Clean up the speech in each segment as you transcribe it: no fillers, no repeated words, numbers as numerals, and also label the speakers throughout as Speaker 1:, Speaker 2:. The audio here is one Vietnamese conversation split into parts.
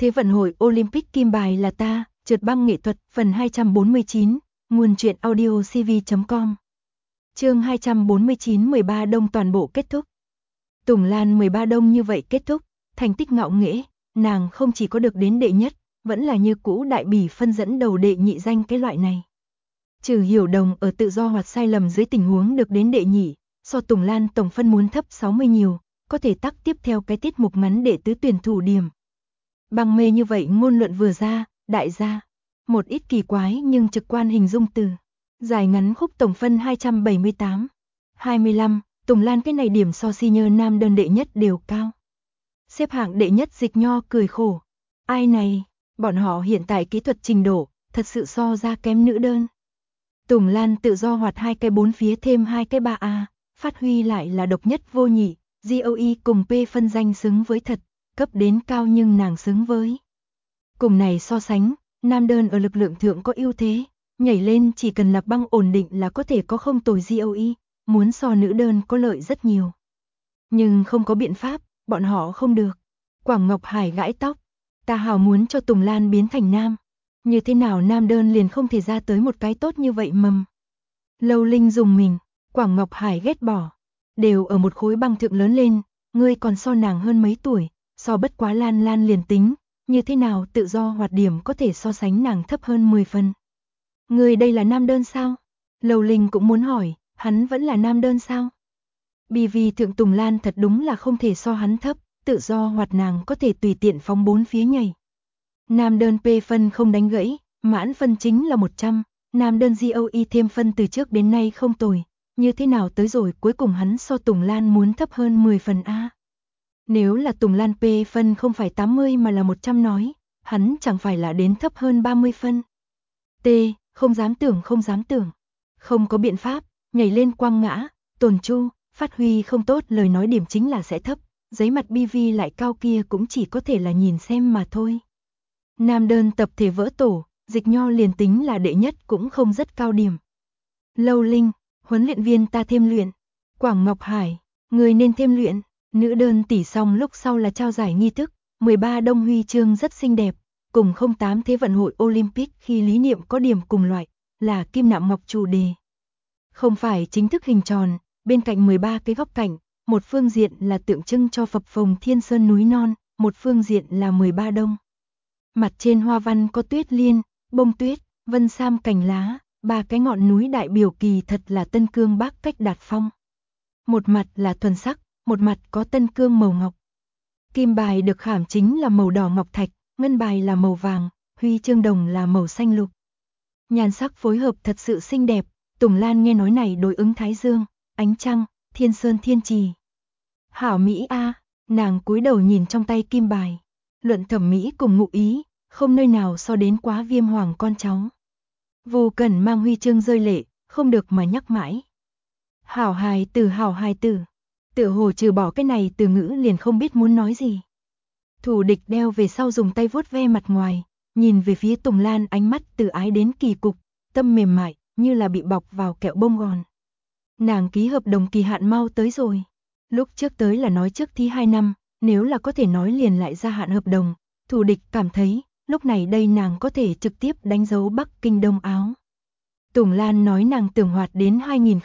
Speaker 1: Thế vận hội Olympic kim bài là ta, trượt băng nghệ thuật, phần 249, nguồn truyện audio cv.com. Chương 249 13 đông toàn bộ kết thúc. Tùng Lan 13 đông như vậy kết thúc, thành tích ngạo nghễ, nàng không chỉ có được đến đệ nhất, vẫn là như cũ đại bỉ phân dẫn đầu đệ nhị danh cái loại này. Trừ Hiểu Đồng ở tự do hoặc sai lầm dưới tình huống được đến đệ nhị, so Tùng Lan tổng phân muốn thấp 60 nhiều, có thể tắc tiếp theo cái tiết mục ngắn để tứ tuyển thủ điểm. Băng mê như vậy ngôn luận vừa ra, đại gia, một ít kỳ quái nhưng trực quan hình dung từ. Giải ngắn khúc tổng phân 278, 25, Tùng Lan cái này điểm so senior nam đơn đệ nhất đều cao. Xếp hạng đệ nhất Dịch Nho cười khổ. Ai này, bọn họ hiện tại kỹ thuật trình độ, thật sự so ra kém nữ đơn. Tùng Lan tự do hoạt 2 cái 4 phía thêm 2 cái 3A, phát huy lại là độc nhất vô nhị, GOE cùng P phân danh xứng với thật, cấp đến cao nhưng nàng xứng với. Cùng này so sánh, nam đơn ở lực lượng thượng có ưu thế, nhảy lên chỉ cần là băng ổn định là có thể có không tồi GOE, muốn so nữ đơn có lợi rất nhiều. Nhưng không có biện pháp, bọn họ không được. Quảng Ngọc Hải gãi tóc, ta hào muốn cho Tùng Lan biến thành nam. Như thế nào nam đơn liền không thể ra tới một cái tốt như vậy mầm. Lâu Linh dùng mình, Quảng Ngọc Hải ghét bỏ. Đều ở một khối băng thượng lớn lên, ngươi còn so nàng hơn mấy tuổi, so bất quá Lan Lan liền tính, như thế nào tự do hoạt điểm có thể so sánh nàng thấp hơn 10 phần. Ngươi đây là nam đơn sao? Lâu Linh cũng muốn hỏi, hắn vẫn là nam đơn sao? BV thượng Tùng Lan thật đúng là không thể so hắn thấp, tự do hoạt nàng có thể tùy tiện phóng 4 phía nhảy. Nam đơn P phân không đánh gãy, mãn phân chính là 100, nam đơn GOE thêm phân từ trước đến nay không tồi, như thế nào tới rồi cuối cùng hắn so Tùng Lan muốn thấp hơn 10 phần A. Nếu là Tùng Lan P phân không phải 80 mà là 100 nói, hắn chẳng phải là đến thấp hơn 30 phân. T, không dám tưởng. Không có biện pháp, nhảy lên quăng ngã, tồn chu, phát huy không tốt lời nói điểm chính là sẽ thấp, giấy mặt BV lại cao kia cũng chỉ có thể là nhìn xem mà thôi. Nam đơn tập thể vỡ tổ, Dịch Nho liền tính là đệ nhất cũng không rất cao điểm. Lâu Linh, huấn luyện viên ta thêm luyện. Quảng Ngọc Hải, người nên thêm luyện. Nữ đơn tỷ xong lúc sau là trao giải nghi thức, 13 đông huy chương rất xinh đẹp, cùng 08 Thế vận hội Olympic khi lý niệm có điểm cùng loại, là kim nạm ngọc chủ đề. Không phải chính thức hình tròn, bên cạnh 13 cái góc cạnh, một phương diện là tượng trưng cho phập phồng thiên sơn núi non, một phương diện là 13 đông. Mặt trên hoa văn có tuyết liên, bông tuyết, vân sam cành lá, 3 cái ngọn núi đại biểu kỳ thật là Tân Cương Bắc cách Đạt Phong. Một mặt là thuần sắc, một mặt có Tân Cương màu ngọc. Kim bài được khảm chính là màu đỏ ngọc thạch, ngân bài là màu vàng, huy chương đồng là màu xanh lục. Nhan sắc phối hợp thật sự xinh đẹp, Tùng Lan nghe nói này đối ứng Thái Dương, ánh trăng, thiên sơn thiên trì. Hảo Mỹ A, nàng cúi đầu nhìn trong tay kim bài. Luận thẩm mỹ cùng ngụ ý, không nơi nào so đến quá Viêm Hoàng con cháu. Vô Cần mang huy chương rơi lệ, không được mà nhắc mãi. Hảo hài tử. Tựa hồ trừ bỏ cái này từ ngữ liền không biết muốn nói gì. Thủ địch đeo về sau dùng tay vuốt ve mặt ngoài, nhìn về phía Tùng Lan ánh mắt từ ái đến kỳ cục, tâm mềm mại, như là bị bọc vào kẹo bông gòn. Nàng ký hợp đồng kỳ hạn mau tới rồi. Lúc trước tới là nói trước thi 2 năm, nếu là có thể nói liền lại gia hạn hợp đồng, thủ địch cảm thấy, lúc này đây nàng có thể trực tiếp đánh dấu Bắc Kinh Đông Áo. Tùng Lan nói nàng tưởng hoạt đến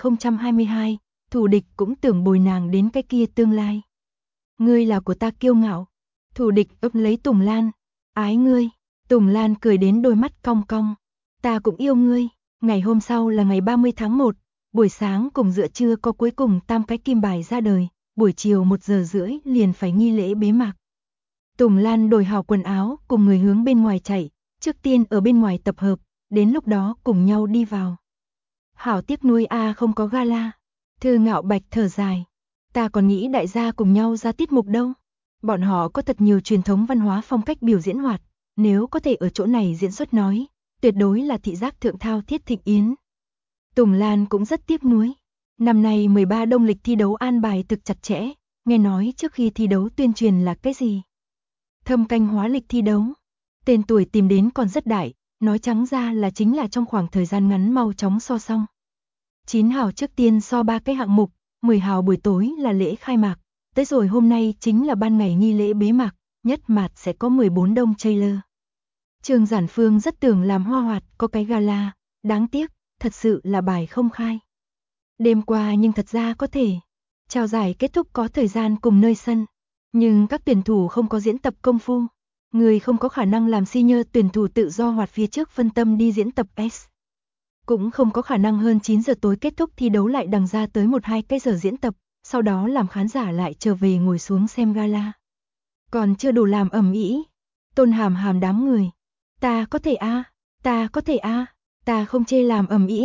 Speaker 1: 2022, thủ địch cũng tưởng bồi nàng đến cái kia tương lai. Ngươi là của ta kiêu ngạo. Thủ địch ấp lấy Tùng Lan. Ái ngươi. Tùng Lan cười đến đôi mắt cong cong. Ta cũng yêu ngươi. Ngày hôm sau là ngày 30 tháng 1, buổi sáng cùng giữa trưa có cuối cùng tam cái kim bài ra đời, buổi chiều 1 giờ rưỡi liền phải nghi lễ bế mạc. Tùng Lan đổi hào quần áo cùng người hướng bên ngoài chạy, trước tiên ở bên ngoài tập hợp, đến lúc đó cùng nhau đi vào. Hảo tiếc nuôi A không có gala. Thư Ngạo Bạch thở dài. Ta còn nghĩ đại gia cùng nhau ra tiết mục đâu. Bọn họ có thật nhiều truyền thống văn hóa phong cách biểu diễn hoạt, nếu có thể ở chỗ này diễn xuất nói, tuyệt đối là thị giác thượng thao thiết thịnh yến. Tùng Lan cũng rất tiếc nuối. Năm nay 13 đông lịch thi đấu an bài thực chặt chẽ, nghe nói trước khi thi đấu tuyên truyền là cái gì? Thâm canh hóa lịch thi đấu. Tên tuổi tìm đến còn rất đại, nói trắng ra là chính là trong khoảng thời gian ngắn mau chóng so xong. 9 hào trước tiên so 3 cái hạng mục, 10 hào buổi tối là lễ khai mạc, tới rồi hôm nay chính là ban ngày nghi lễ bế mạc, nhất mạt sẽ có 14 đông trailer. Trương Giản Phương rất tưởng làm hoa hoạt có cái gala, đáng tiếc, thật sự là bài không khai. Đêm qua nhưng thật ra có thể. Trao giải kết thúc có thời gian cùng nơi sân, nhưng các tuyển thủ không có diễn tập công phu. Người không có khả năng làm senior tuyển thủ tự do hoạt phía trước phân tâm đi diễn tập S. Cũng không có khả năng hơn 9 giờ tối kết thúc thi đấu lại đằng ra tới 1-2 cái giờ diễn tập, sau đó làm khán giả lại trở về ngồi xuống xem gala. Còn chưa đủ làm ầm ĩ. Tôn Hàm Hàm đám người. Ta có thể ta có thể ta không chê làm ầm ĩ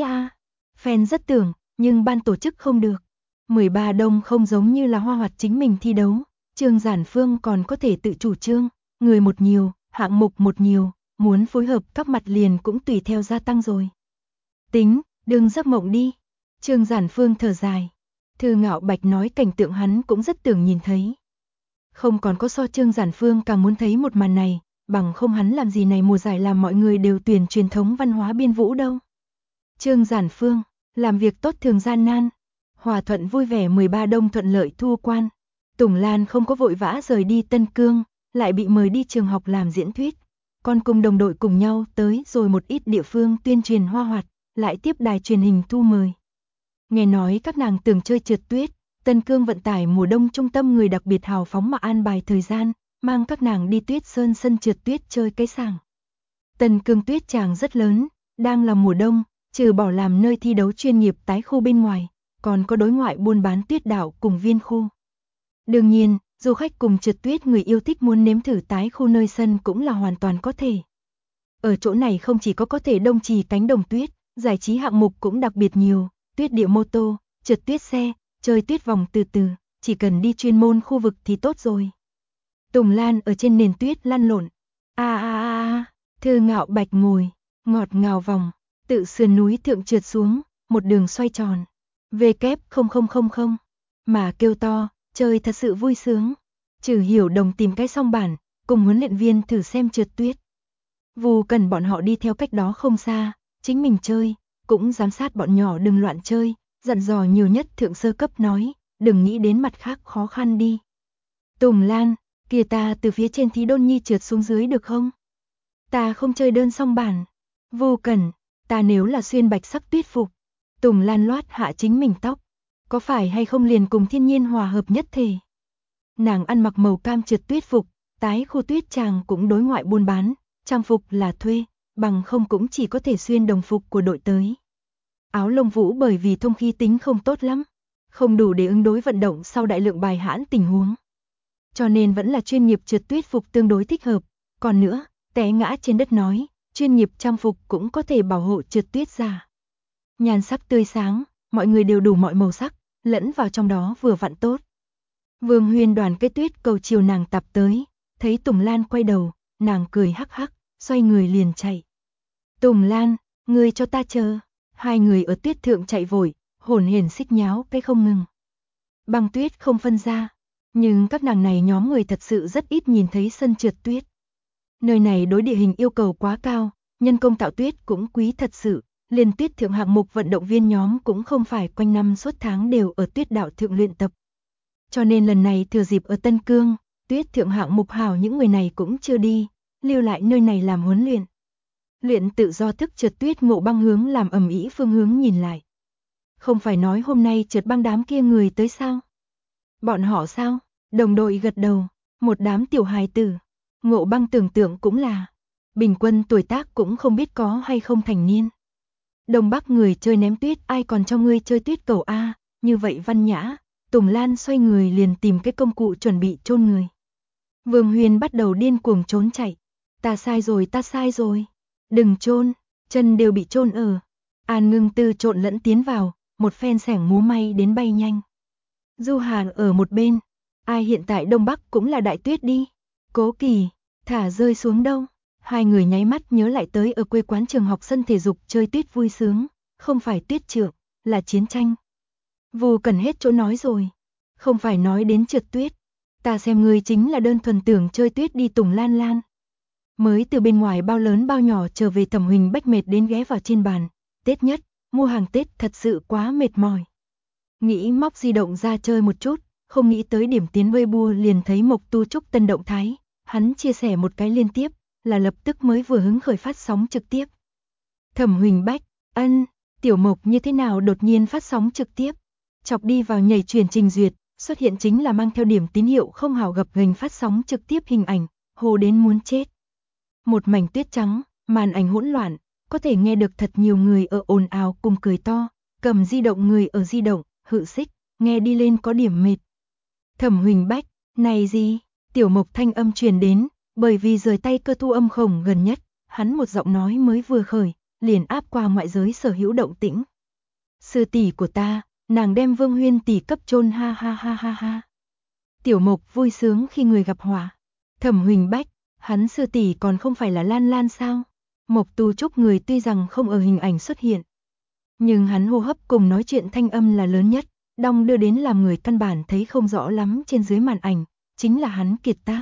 Speaker 1: Fan rất tưởng, nhưng ban tổ chức không được. 13 đông không giống như là hoa hoạt chính mình thi đấu, Trương Giản Phương còn có thể tự chủ trương, người một nhiều, hạng mục một nhiều, muốn phối hợp các mặt liền cũng tùy theo gia tăng rồi. Tính, đừng giấc mộng đi. Trương Giản Phương thở dài. Thư Ngạo Bạch nói cảnh tượng hắn cũng rất tưởng nhìn thấy. Không còn có so Trương Giản Phương càng muốn thấy một màn này, bằng không hắn làm gì này mùa giải làm mọi người đều tuyển truyền thống văn hóa biên vũ đâu. Trương Giản Phương, làm việc tốt thường gian nan. Hòa Thuận vui vẻ 13 đông thuận lợi thu quan. Tùng Lan không có vội vã rời đi Tân Cương, lại bị mời đi trường học làm diễn thuyết. Con cùng đồng đội cùng nhau tới rồi một ít địa phương tuyên truyền hoa hoạt, lại tiếp đài truyền hình thu mời. Nghe nói các nàng tưởng chơi trượt tuyết, Tân Cương vận tải mùa đông trung tâm người đặc biệt hào phóng mà an bài thời gian, mang các nàng đi Tuyết Sơn sân trượt tuyết chơi cái sảng. Tân Cương tuyết tràng rất lớn, đang là mùa đông, trừ bỏ làm nơi thi đấu chuyên nghiệp tái khu bên ngoài, còn có đối ngoại buôn bán tuyết đảo cùng viên khu. Đương nhiên, du khách cùng trượt tuyết người yêu thích muốn nếm thử tái khu nơi sân cũng là hoàn toàn có thể. Ở chỗ này không chỉ có thể đông trì cánh đồng tuyết, giải trí hạng mục cũng đặc biệt nhiều, tuyết địa mô tô, trượt tuyết xe, chơi tuyết vòng từ từ, chỉ cần đi chuyên môn khu vực thì tốt rồi. Tùng Lan ở trên nền tuyết lăn lộn. Thư Ngạo Bạch ngồi, ngọt ngào vòng, tự sườn núi thượng trượt xuống, một đường xoay tròn. V-0000 mà kêu to, chơi thật sự vui sướng. Trừ Hiểu Đồng tìm cái song bản, cùng huấn luyện viên thử xem trượt tuyết. Vù Cần bọn họ đi theo cách đó không xa, chính mình chơi, cũng giám sát bọn nhỏ đừng loạn chơi, dặn dò nhiều nhất thượng sơ cấp nói, đừng nghĩ đến mặt khác khó khăn đi. Tùng Lan, kìa ta từ phía trên Thí Đôn Nhi trượt xuống dưới được không? Ta không chơi đơn song bản. Vô Cần, ta nếu là xuyên bạch sắc tuyết phục. Tùng Lan loát hạ chính mình tóc, có phải hay không liền cùng thiên nhiên hòa hợp nhất thể. Nàng ăn mặc màu cam trượt tuyết phục, tái khu tuyết chàng cũng đối ngoại buôn bán, trang phục là thuê, bằng không cũng chỉ có thể xuyên đồng phục của đội tới. Áo lông vũ bởi vì thông khí tính không tốt lắm, không đủ để ứng đối vận động sau đại lượng bài hãn tình huống. Cho nên vẫn là chuyên nghiệp trượt tuyết phục tương đối thích hợp, còn nữa, té ngã trên đất nói, chuyên nghiệp trang phục cũng có thể bảo hộ trượt tuyết giả. Nhan sắc tươi sáng, mọi người đều đủ mọi màu sắc, lẫn vào trong đó vừa vặn tốt. Vương Huyên đoàn cây tuyết cầu chiều nàng tập tới, thấy Tùng Lan quay đầu, nàng cười hắc hắc, xoay người liền chạy. Tùng Lan, ngươi cho ta chờ. Hai người ở tuyết thượng chạy vội, hồn hển xích nháo cái không ngừng. Băng tuyết không phân ra, nhưng các nàng này nhóm người thật sự rất ít nhìn thấy sân trượt tuyết. Nơi này đối địa hình yêu cầu quá cao, nhân công tạo tuyết cũng quý thật sự, liền tuyết thượng hạng mục vận động viên nhóm cũng không phải quanh năm suốt tháng đều ở tuyết đạo thượng luyện tập. Cho nên lần này thừa dịp ở Tân Cương, tuyết thượng hạng mục hảo những người này cũng chưa đi, lưu lại nơi này làm huấn luyện. Luyện tự do thức trượt tuyết Ngộ Băng hướng làm ầm ĩ phương hướng nhìn lại. Không phải nói hôm nay trượt băng đám kia người tới sao? Bọn họ sao? Đồng đội gật đầu, một đám tiểu hài tử. Ngộ Băng tưởng tượng cũng là, bình quân tuổi tác cũng không biết có hay không thành niên. Đông Bắc người chơi ném tuyết ai còn cho ngươi chơi tuyết cầu A, như vậy văn nhã. Tùng Lan xoay người liền tìm cái công cụ chuẩn bị chôn người. Vương Huyền bắt đầu điên cuồng trốn chạy. Ta sai rồi. Đừng chôn, chân đều bị chôn ở. An Ngưng Tư trộn lẫn tiến vào, một phen xẻng múa may đến bay nhanh. Du Hàn ở một bên, ai hiện tại Đông Bắc cũng là đại tuyết đi. Cố Kỳ, thả rơi xuống đâu. Hai người nháy mắt nhớ lại tới ở quê quán trường học sân thể dục chơi tuyết vui sướng, không phải tuyết trượng, là chiến tranh. Vù Cần hết chỗ nói rồi, không phải nói đến trượt tuyết, ta xem ngươi chính là đơn thuần tưởng chơi tuyết đi. Tùng Lan Lan. Mới từ bên ngoài bao lớn bao nhỏ trở về Thẩm Huỳnh bách mệt đến ghé vào trên bàn, Tết nhất, mua hàng Tết thật sự quá mệt mỏi. Nghĩ móc di động ra chơi một chút, không nghĩ tới điểm tiến Weibo liền thấy Mộc Tu Trúc tân động thái, Hắn chia sẻ một cái liên tiếp, là lập tức mới vừa hứng khởi phát sóng trực tiếp. Thẩm Huỳnh Bách, Tiểu Mộc như thế nào đột nhiên phát sóng trực tiếp? Chọc đi vào nhảy truyền trình duyệt, xuất hiện chính là mang theo điểm tín hiệu không hảo gập ghềnh phát sóng trực tiếp hình ảnh, hồ đến muốn chết. Một mảnh tuyết trắng, màn ảnh hỗn loạn, có thể nghe được thật nhiều người ở ồn ào cùng cười to, cầm di động người ở di động, hự xích, nghe đi lên có điểm mệt. Thẩm Huỳnh Bách, này gì? Tiểu Mộc thanh âm truyền đến, bởi vì rời tay cơ thu âm khổng gần nhất, hắn một giọng nói mới vừa khởi, liền áp qua ngoại giới sở hữu động tĩnh. Sư tỷ của ta, nàng đem Vương Huyên tỷ cấp chôn ha ha ha ha ha. Tiểu Mộc vui sướng khi người gặp họa. Thẩm Huỳnh Bách, hắn sư tỷ còn không phải là Lan Lan sao? Mộc Tu Trúc người tuy rằng không ở hình ảnh xuất hiện, nhưng hắn hô hấp cùng nói chuyện thanh âm là lớn nhất, đong đưa đến làm người căn bản thấy không rõ lắm trên dưới màn ảnh, chính là hắn kiệt tác.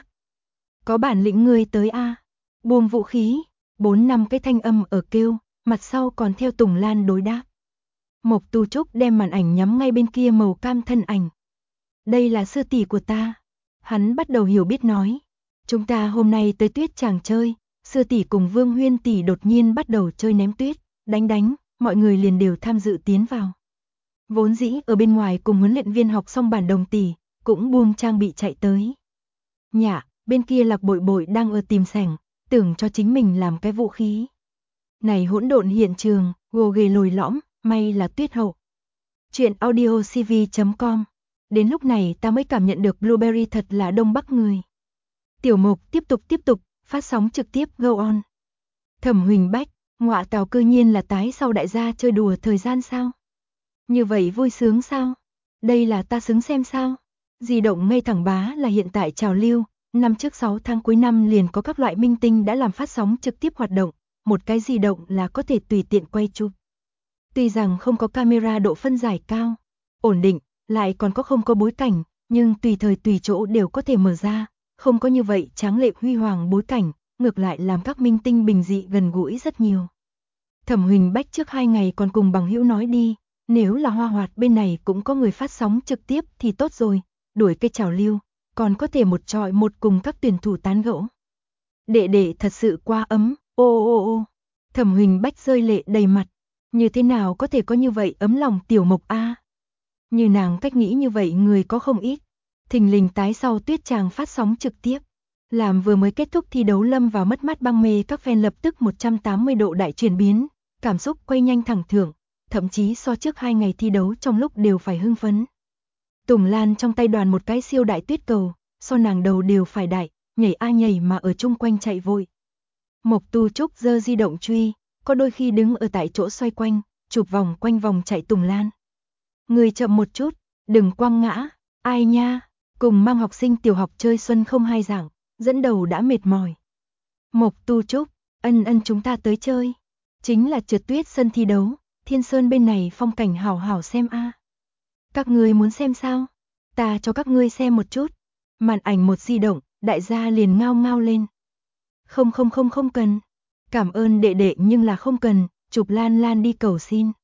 Speaker 1: Có bản lĩnh ngươi tới a, buông vũ khí, 4-5 cái thanh âm ở kêu, mặt sau còn theo Tùng Lan đối đáp. Mộc Tu Trúc đem màn ảnh nhắm ngay bên kia màu cam thân ảnh. Đây là sư tỷ của ta. Hắn bắt đầu hiểu biết nói. Chúng ta hôm nay tới tuyết chàng chơi, sư tỷ cùng Vương Huyên tỷ đột nhiên bắt đầu chơi ném tuyết, đánh, mọi người liền đều tham dự tiến vào. Vốn dĩ ở bên ngoài cùng huấn luyện viên học xong bản đồng tỷ, cũng buông trang bị chạy tới. Nhạ, bên kia Lạc Bội Bội đang ở tìm sảnh, tưởng cho chính mình làm cái vũ khí. Này hỗn độn hiện trường, gồ ghề lồi lõm, may là tuyết hậu. Chuyện audiocv.com. Đến lúc này ta mới cảm nhận được Blueberry thật là Đông Bắc người. Tiểu Mộc tiếp tục, phát sóng trực tiếp go on. Thẩm Huỳnh Bách, ngọa tào cư nhiên là tái sau đại gia chơi đùa thời gian sao? Như vậy vui sướng sao? Đây là ta xứng xem sao? Di động ngây thẳng bá là hiện tại trào lưu, năm trước 6 tháng cuối năm liền có các loại minh tinh đã làm phát sóng trực tiếp hoạt động, một cái di động là có thể tùy tiện quay chụp. Tuy rằng không có camera độ phân giải cao, ổn định, lại còn không có bối cảnh, nhưng tùy thời tùy chỗ đều có thể mở ra, không có như vậy tráng lệ huy hoàng bối cảnh, ngược lại làm các minh tinh bình dị gần gũi rất nhiều. Thẩm Huỳnh Bách trước 2 ngày còn cùng bằng hữu nói đi, nếu là Hoa Hoạt bên này cũng có người phát sóng trực tiếp thì tốt rồi, đuổi cái trào lưu, còn có thể một chọi một cùng các tuyển thủ tán gẫu. Đệ thật sự quá ấm, ô. Thẩm Huỳnh Bách rơi lệ đầy mặt, như thế nào có thể có như vậy ấm lòng Tiểu Mộc a? Như nàng cách nghĩ như vậy người có không ít. Thình lình tái sau tuyết chàng phát sóng trực tiếp, làm vừa mới kết thúc thi đấu lâm vào mất mát băng mê, các fan lập tức 180 độ đại chuyển biến, cảm xúc quay nhanh thẳng thưởng, thậm chí so trước 2 ngày thi đấu trong lúc đều phải hưng phấn. Tùng Lan trong tay đoàn một cái siêu đại tuyết cầu, so nàng đầu đều phải đại, nhảy a nhảy mà ở chung quanh chạy vội. Mộc Tu Trúc giơ di động truy, có đôi khi đứng ở tại chỗ xoay quanh, chụp vòng quanh vòng chạy Tùng Lan. Người chậm một chút, đừng quăng ngã, ai nha, cùng mang học sinh tiểu học chơi xuân không hai dạng, dẫn đầu đã mệt mỏi. Mộc Tu Trúc, ân chúng ta tới chơi, chính là trượt tuyết sân thi đấu, Thiên Sơn bên này phong cảnh hảo hảo xem a. Các ngươi muốn xem sao? Ta cho các ngươi xem một chút. Màn ảnh một di động, đại gia liền ngao ngao lên. Không cần. Cảm ơn đệ nhưng là không cần, chụp Lan đi cầu xin.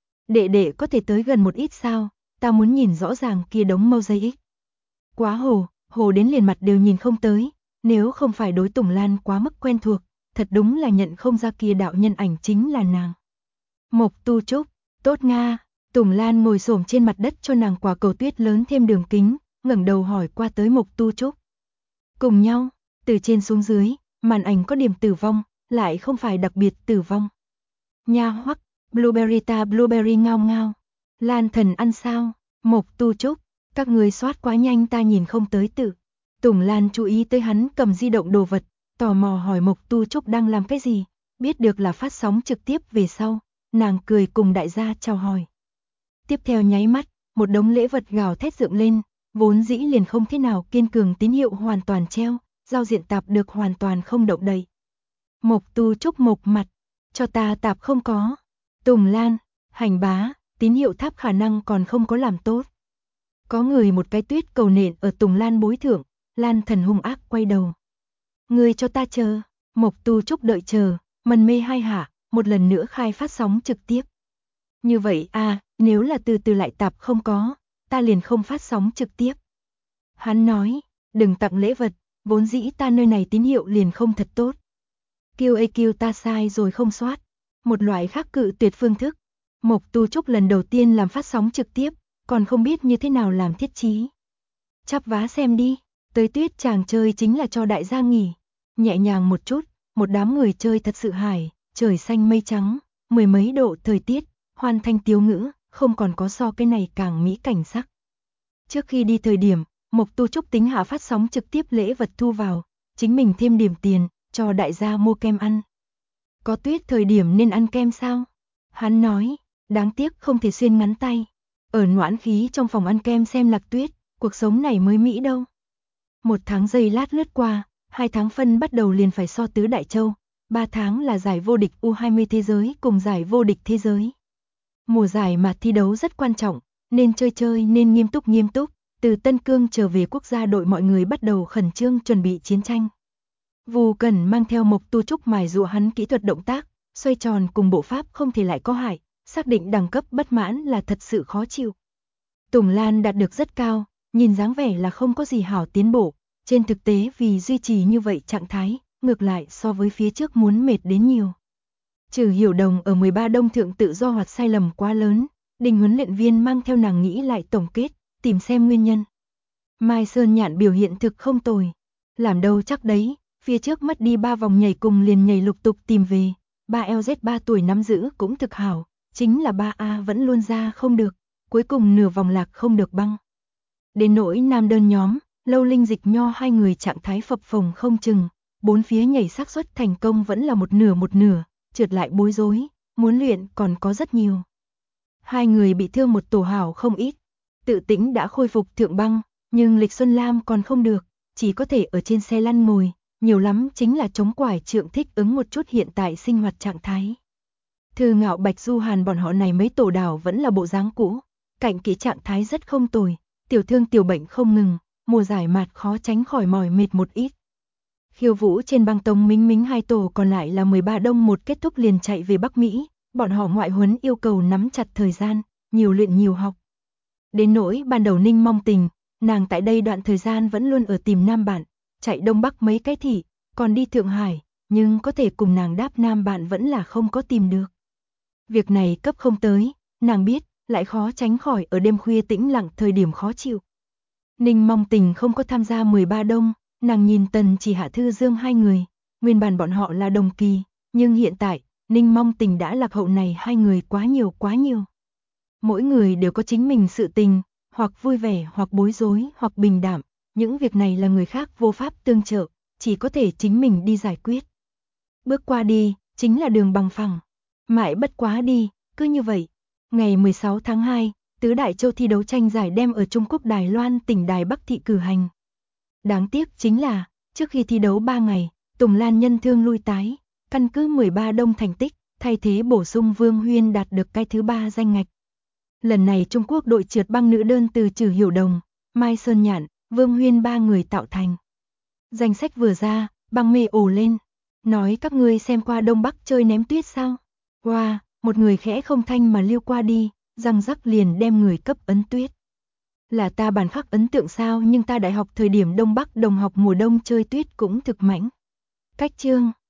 Speaker 1: Đệ có thể tới gần một ít sao, ta muốn nhìn rõ ràng kia đống mosaic. Quá hồ đến liền mặt đều nhìn không tới, nếu không phải đối Tùng Lan quá mức quen thuộc, thật đúng là nhận không ra kia đạo nhân ảnh chính là nàng. Mộc Tu Trúc, tốt nga. Tùng Lan ngồi xổm trên mặt đất cho nàng quả cầu tuyết lớn thêm đường kính, ngẩng đầu hỏi qua tới Mộc Tu Trúc. Cùng nhau, từ trên xuống dưới, màn ảnh có điểm tử vong, lại không phải đặc biệt tử vong. Nha hoắc, Blueberry ngao ngao. Lan thần ăn sao? Mộc Tu Trúc, các người soát quá nhanh ta nhìn không tới tự. Tùng Lan chú ý tới hắn cầm di động đồ vật, tò mò hỏi Mộc Tu Trúc đang làm cái gì, biết được là phát sóng trực tiếp về sau, nàng cười cùng đại gia chào hỏi. Tiếp theo nháy mắt, một đống lễ vật gào thét dựng lên, vốn dĩ liền không thế nào kiên cường tín hiệu hoàn toàn treo, giao diện tạp được hoàn toàn không động đậy. Mộc Tu Trúc mộc mặt, cho ta tạp không có. Tùng Lan, hành bá, tín hiệu tháp khả năng còn không có làm tốt. Có người một cái tuyết cầu nện ở Tùng Lan bối thượng, Lan thần hung ác quay đầu. Người cho ta chờ, Mộc Tu Trúc đợi chờ, mần mê hai hạ, một lần nữa khai phát sóng trực tiếp. Như vậy à, nếu là từ từ lại tạp không có, ta liền không phát sóng trực tiếp. Hắn nói, đừng tặng lễ vật, vốn dĩ ta nơi này tín hiệu liền không thật tốt. QAQ ta sai rồi không soát. Một loại khác cự tuyệt phương thức. Mộc Tu Trúc lần đầu tiên làm phát sóng trực tiếp, còn không biết như thế nào làm thiết chí. Chắp vá xem đi, tới tuyết chàng chơi chính là cho đại gia nghỉ. Nhẹ nhàng một chút, một đám người chơi thật sự hài, trời xanh mây trắng, mười mấy độ thời tiết, hoan thanh tiếu ngữ, không còn có so cái này càng mỹ cảnh sắc. Trước khi đi thời điểm, Mộc Tu Trúc tính hạ phát sóng trực tiếp lễ vật thu vào, chính mình thêm điểm tiền, cho đại gia mua kem ăn. Có tuyết thời điểm nên ăn kem sao? Hắn nói, đáng tiếc không thể xuyên ngắn tay. Ở noãn khí trong phòng ăn kem xem lạc tuyết, cuộc sống này mới mỹ đâu. 1 tháng giây lát lướt qua, 2 tháng phân bắt đầu liền phải so tứ đại châu, 3 tháng là giải vô địch U20 thế giới cùng giải vô địch thế giới. Mùa giải mà thi đấu rất quan trọng, nên chơi nên nghiêm túc, từ Tân Cương trở về quốc gia đội mọi người bắt đầu khẩn trương chuẩn bị chiến tranh. Vu Cẩn mang theo Mộc Tu Trúc mài dụa hắn kỹ thuật động tác, xoay tròn cùng bộ pháp không thể lại có hại, xác định đẳng cấp bất mãn là thật sự khó chịu. Tùng Lan đạt được rất cao, nhìn dáng vẻ là không có gì hảo tiến bộ, trên thực tế vì duy trì như vậy trạng thái, ngược lại so với phía trước muốn mệt đến nhiều. Trừ Hiểu Đồng ở 13 đông thượng tự do hoặc sai lầm quá lớn, Đình huấn luyện viên mang theo nàng nghĩ lại tổng kết, tìm xem nguyên nhân. Mai Sơn Nhạn biểu hiện thực không tồi, làm đâu chắc đấy, phía trước mất đi 3 vòng nhảy cùng liền nhảy lục tục tìm về, 3LZ 3 tuổi nắm giữ cũng thực hảo, chính là 3A vẫn luôn ra không được, cuối cùng nửa vòng lạc không được băng. Đến nỗi nam đơn nhóm, Lâu Linh Dịch Nho hai người trạng thái phập phồng không chừng, bốn phía nhảy xác suất thành công vẫn là một nửa, trượt lại bối rối, muốn luyện còn có rất nhiều. Hai người bị thương một tổ hảo không ít, Tự Tĩnh đã khôi phục thượng băng, nhưng Lịch Xuân Lam còn không được, chỉ có thể ở trên xe lăn ngồi, nhiều lắm chính là chống quải trượng thích ứng một chút hiện tại sinh hoạt trạng thái. Thư Ngạo Bạch Du Hàn bọn họ này mấy tổ đảo vẫn là bộ dáng cũ, Cạnh Kỹ trạng thái rất không tồi, tiểu thương tiểu bệnh không ngừng, mùa giải mạt khó tránh khỏi mỏi mệt một ít. Khiêu Vũ trên băng tông Mính Mính hai tổ còn lại là 13 đông một kết thúc liền chạy về Bắc Mỹ, bọn họ ngoại huấn yêu cầu nắm chặt thời gian, nhiều luyện nhiều học. Đến nỗi ban đầu Ninh Mong Tình, nàng tại đây đoạn thời gian vẫn luôn ở tìm nam bạn, chạy Đông Bắc mấy cái thị, còn đi Thượng Hải, nhưng có thể cùng nàng đáp nam bạn vẫn là không có tìm được. Việc này cấp không tới, nàng biết, lại khó tránh khỏi ở đêm khuya tĩnh lặng thời điểm khó chịu. Ninh Mong Tình không có tham gia 13 đông, nàng nhìn Tần Chỉ Hạ Thư Dương hai người, nguyên bản bọn họ là đồng kỳ, nhưng hiện tại, Ninh Mong Tình đã lạc hậu này hai người quá nhiều. Mỗi người đều có chính mình sự tình, hoặc vui vẻ hoặc bối rối hoặc bình đạm, những việc này là người khác vô pháp tương trợ, chỉ có thể chính mình đi giải quyết. Bước qua đi, chính là đường bằng phẳng. Mãi bất quá đi, cứ như vậy. Ngày 16 tháng 2, Tứ Đại Châu thi đấu tranh giải đem ở Trung Quốc Đài Loan tỉnh Đài Bắc thị cử hành. Đáng tiếc chính là, trước khi thi đấu 3 ngày, Tùng Lan nhân thương lui tái, căn cứ 13 đông thành tích, thay thế bổ sung Vương Huyên đạt được cái thứ 3 danh ngạch. Lần này Trung Quốc đội trượt băng nữ đơn từ Trừ Hiểu Đồng, Mai Sơn Nhạn, Vương Huyên 3 người tạo thành. Danh sách vừa ra, băng mê ồ lên, nói các ngươi xem qua Đông Bắc chơi ném tuyết sao? Wow, một người khẽ không thanh mà liêu qua đi, răng rắc liền đem người cấp ấn tuyết. Là ta bản khắc ấn tượng sao, nhưng ta đại học thời điểm Đông Bắc đồng học mùa đông chơi tuyết cũng thực mãnh. Cách chương